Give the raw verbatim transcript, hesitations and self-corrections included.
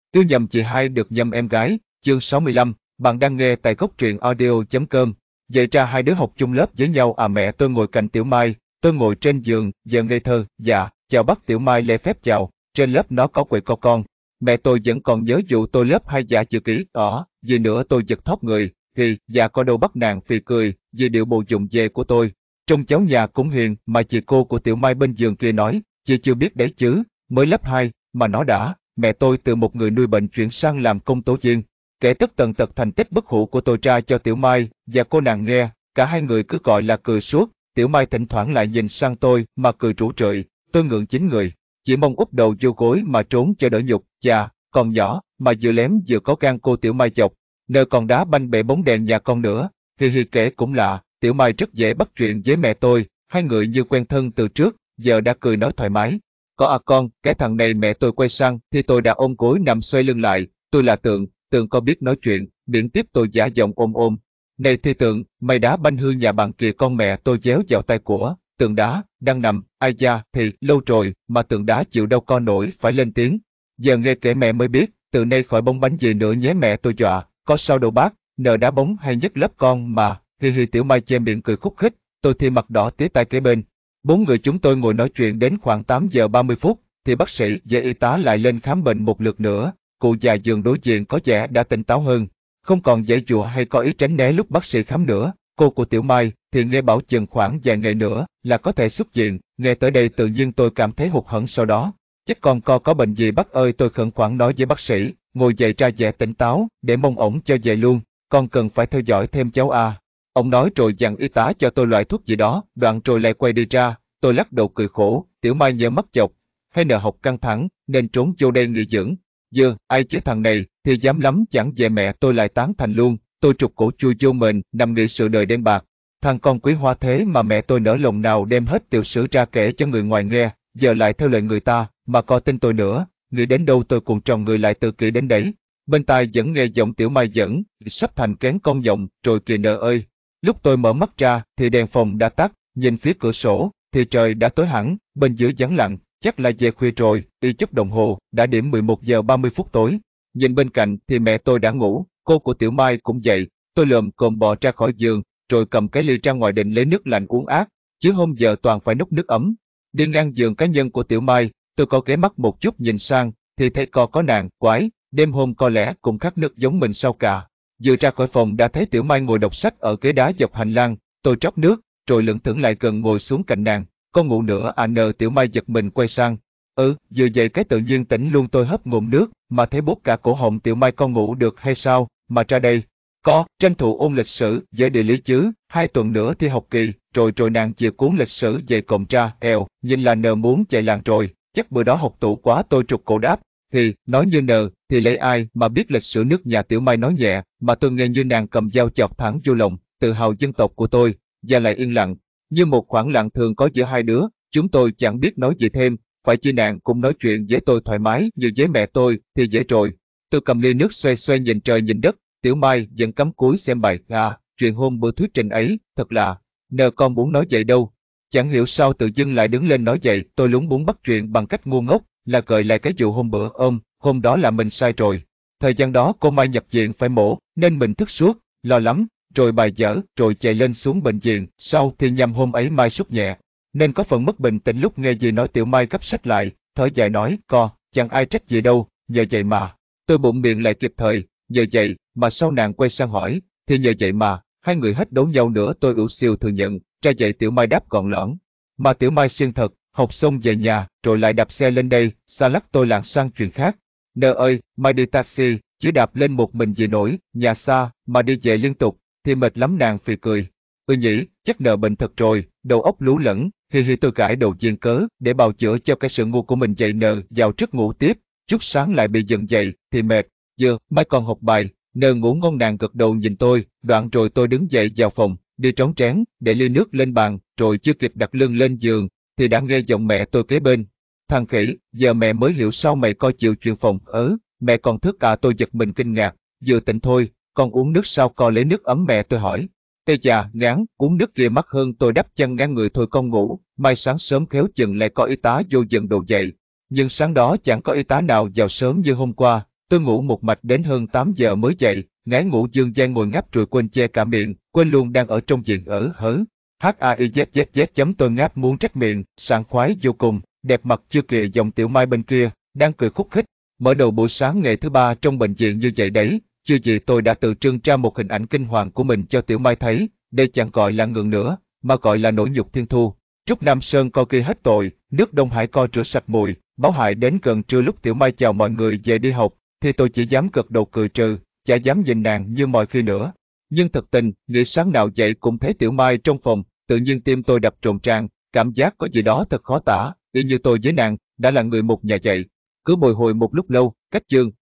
Yêu nhầm chị hai được nhầm em gái, chương sáu mươi lăm, bạn đang nghe tại góc truyện audio chấm com. Vậy ra hai đứa học chung lớp với nhau à? Mẹ tôi ngồi cạnh Tiểu Mai, tôi ngồi trên giường, giờ ngây thơ, dạ, chào bác. Tiểu Mai lễ phép chào, trên lớp nó có quậy co con. Mẹ tôi vẫn còn nhớ vụ tôi lớp hai dạ chữ ký, đó, gì nữa tôi giật thót người, thì, dạ có đâu bắt nàng phì cười, vì điệu bộ dụng về của tôi. Trong cháu nhà cũng hiền, mà chị cô của Tiểu Mai bên giường kia nói, chị chưa biết đấy chứ, mới lớp hai, mà nó đã. Mẹ tôi từ một người nuôi bệnh chuyển sang làm công tố viên, kể tất tần tật thành tích bất hủ của tôi ra cho Tiểu Mai và cô nàng nghe, cả hai người cứ gọi là cười suốt. Tiểu Mai thỉnh thoảng lại nhìn sang tôi mà cười rủ rượi, tôi ngượng chín người, chỉ mong úp đầu vô gối mà trốn cho đỡ nhục. Chà, còn nhỏ mà vừa lém vừa có gan, cô Tiểu Mai chọc, nờ còn đá banh bể bóng đèn nhà con nữa. Hi hi, kể cũng lạ, Tiểu Mai rất dễ bắt chuyện với mẹ tôi, hai người như quen thân từ trước, giờ đã cười nói thoải mái. Có à con, cái thằng này. Mẹ tôi quay sang thì tôi đã ôm gối nằm xoay lưng lại. Tôi là Tượng, Tượng có biết nói chuyện, miễn tiếp tôi giả giọng ôm ôm. Này thì Tượng, mày đá banh hư nhà bạn kìa con. Mẹ tôi déo vào tay của Tượng đá, đang nằm, ai da, thì lâu rồi mà Tượng đá chịu đâu co nổi phải lên tiếng. Giờ nghe kể mẹ mới biết, từ nay khỏi bóng bánh gì nữa nhé. Mẹ tôi dọa, có sao đâu bác, nờ đá bóng hay nhất lớp con mà. Hi hi. Tiểu Mai che miệng cười khúc khích, tôi thì mặt đỏ tía tai kế bên. Bốn người chúng tôi ngồi nói chuyện đến khoảng tám giờ ba mươi phút, thì bác sĩ và y tá lại lên khám bệnh một lượt nữa. Cụ già giường đối diện có vẻ đã tỉnh táo hơn, không còn giãy giụa hay có ý tránh né lúc bác sĩ khám nữa. Cô của Tiểu Mai thì nghe bảo chừng khoảng vài ngày nữa là có thể xuất viện. Nghe tới đây tự nhiên tôi cảm thấy hụt hẫng. Sau đó, chắc con co có bệnh gì bác ơi? Tôi khẩn khoản nói với bác sĩ, ngồi dậy ra vẻ tỉnh táo để mong ổng cho về luôn. Con cần phải theo dõi thêm cháu à. Ông nói rồi dặn y tá cho tôi loại thuốc gì đó, đoạn rồi lại quay đi ra. Tôi lắc đầu cười khổ, Tiểu Mai nhớ mắt chọc, hay nợ học căng thẳng nên trốn vô đây nghỉ dưỡng. Dơ, ai chứ thằng này thì dám lắm chẳng về. Mẹ tôi lại tán thành luôn. Tôi trục cổ chui vô mình nằm nghĩ sự đời đen bạc. Thằng con quý hoa thế mà mẹ tôi nỡ lòng nào đem hết tiểu sử ra kể cho người ngoài nghe, giờ lại theo lời người ta mà coi tin tôi nữa. Nghĩ đến đâu tôi cùng tròn người lại tự kỷ đến đấy. Bên tai vẫn nghe giọng Tiểu Mai dẫn, sắp thành kén con giọng, rồi kìa nợ ơi. Lúc tôi mở mắt ra thì đèn phòng đã tắt, nhìn phía cửa sổ thì trời đã tối hẳn, bên dưới vắng lặng, chắc là về khuya rồi. Y chớp đồng hồ, đã điểm mười một giờ ba mươi phút tối. Nhìn bên cạnh thì mẹ tôi đã ngủ, cô của Tiểu Mai cũng dậy. Tôi lồm cồm bò ra khỏi giường, rồi cầm cái ly ra ngoài định lấy nước lạnh uống át, chứ hôm giờ toàn phải nốc nước ấm. Đi ngang giường cá nhân của Tiểu Mai, tôi có ghé mắt một chút nhìn sang, thì thấy co có nàng, quái, đêm hôm có lẽ cũng khát nước giống mình sao cả. Vừa ra khỏi phòng đã thấy Tiểu Mai ngồi đọc sách ở ghế đá dọc hành lang. Tôi trót nước, rồi lững thững lại gần ngồi xuống cạnh nàng. Con ngủ nữa à? Nờ. Tiểu Mai giật mình quay sang. Ừ, vừa dậy cái tự nhiên tỉnh luôn. Tôi hấp ngụm nước, mà thấy bốt cả cổ họng. Tiểu Mai, con ngủ được hay sao mà ra đây? Có, tranh thủ ôn lịch sử với địa lý chứ, hai tuần nữa thi học kỳ. Rồi rồi nàng chia cuốn lịch sử dày cộm ra, èo, nhìn là nờ muốn chạy làng rồi, chắc bữa đó học tủ quá. Tôi trục cổ đáp. Thì, nói như nờ, thì lấy ai mà biết lịch sử nước nhà. Tiểu Mai nói nhẹ, mà tôi nghe như nàng cầm dao chọt thẳng vô lòng, tự hào dân tộc của tôi, và lại yên lặng, như một khoảng lặng thường có giữa hai đứa. Chúng tôi chẳng biết nói gì thêm, phải chi nàng cũng nói chuyện với tôi thoải mái như với mẹ tôi thì dễ rồi. Tôi cầm ly nước xoay xoay nhìn trời nhìn đất. Tiểu Mai vẫn cắm cúi xem bài. À, chuyện hôm bữa thuyết trình ấy, thật là, nờ con muốn nói vậy đâu. Chẳng hiểu sao tự dưng lại đứng lên nói vậy. Tôi lúng búng bắt chuyện bằng cách ngu ngốc, là gợi lại cái vụ hôm bữa ôm, hôm đó là mình sai rồi. Thời gian đó cô Mai nhập viện phải mổ, nên mình thức suốt, lo lắm, rồi bài dở, rồi chạy lên xuống bệnh viện. Sau thì nhằm hôm ấy Mai sốt nhẹ, nên có phần mất bình tĩnh lúc nghe gì nói. Tiểu Mai gấp sách lại, thở dài nói, co, chẳng ai trách gì đâu, nhờ vậy mà. Tôi bụng miệng lại kịp thời, nhờ vậy mà. Sau nàng quay sang hỏi, thì nhờ vậy mà, hai người hết đấu nhau nữa. Tôi ủ xìu thừa nhận, ra vậy. Tiểu Mai đáp gọn lõn. Mà Tiểu Mai siêng thật, học xong về nhà, rồi lại đạp xe lên đây. Xa lắc tôi lảng sang chuyện khác. Nờ ơi, Mai đi taxi, chỉ đạp lên một mình gì nổi, nhà xa, mà đi về liên tục, thì mệt lắm. Nàng phì cười. Ừ nhỉ, chắc nờ bệnh thật rồi, đầu óc lú lẫn. Hi hi. Tôi gãi đầu diên cớ để bào chữa cho cái sự ngu của mình. Dậy nờ vào trước ngủ tiếp, chút sáng lại bị dần dậy thì mệt. Giờ Mai còn học bài. Nờ ngủ ngon. Nàng gật đầu nhìn tôi, đoạn rồi tôi đứng dậy vào phòng, đi trón trén, để ly nước lên bàn, rồi chưa kịp đặt lưng lên giường, thì đã nghe giọng mẹ tôi kế bên. Thằng khỉ, giờ mẹ mới hiểu sao mày coi chịu chuyện phòng ớ, mẹ còn thức à? Tôi giật mình kinh ngạc, vừa tỉnh thôi, con uống nước sao? Con lấy nước ấm. Mẹ tôi hỏi. Ê già, ngán, uống nước kia mắc hơn. Tôi đắp chăn ngang người. Thôi con ngủ, mai sáng sớm khéo chừng lại có y tá vô dần đồ dậy. Nhưng sáng đó chẳng có y tá nào vào sớm như hôm qua. Tôi ngủ một mạch đến hơn tám giờ mới dậy, ngái ngủ dương gian ngồi ngáp rồi quên che cả miệng, quên luôn đang ở trong diện ở hớ. H-A-I-Z-Z-Z chấm tôi ngáp muốn trách miệng, sảng khoái vô cùng, đẹp mặt chưa kìa dòng Tiểu Mai bên kia, đang cười khúc khích. Mở đầu buổi sáng ngày thứ ba trong bệnh viện như vậy đấy, chưa gì tôi đã tự trưng ra một hình ảnh kinh hoàng của mình cho Tiểu Mai thấy, đây chẳng gọi là ngượng nữa, mà gọi là nỗi nhục thiên thu. Trúc Nam Sơn coi kia hết tội, nước Đông Hải coi rửa sạch mùi, báo hại đến gần trưa lúc Tiểu Mai chào mọi người về đi học, thì tôi chỉ dám gật đầu cười trừ, chả dám nhìn nàng như mọi khi nữa. Nhưng thật tình, nghĩ sáng nào dậy cũng thấy Tiểu Mai trong phòng, tự nhiên tim tôi đập rộn ràng, cảm giác có gì đó thật khó tả, y như tôi với nàng, đã là người một nhà vậy. Cứ bồi hồi một lúc lâu, cách giường,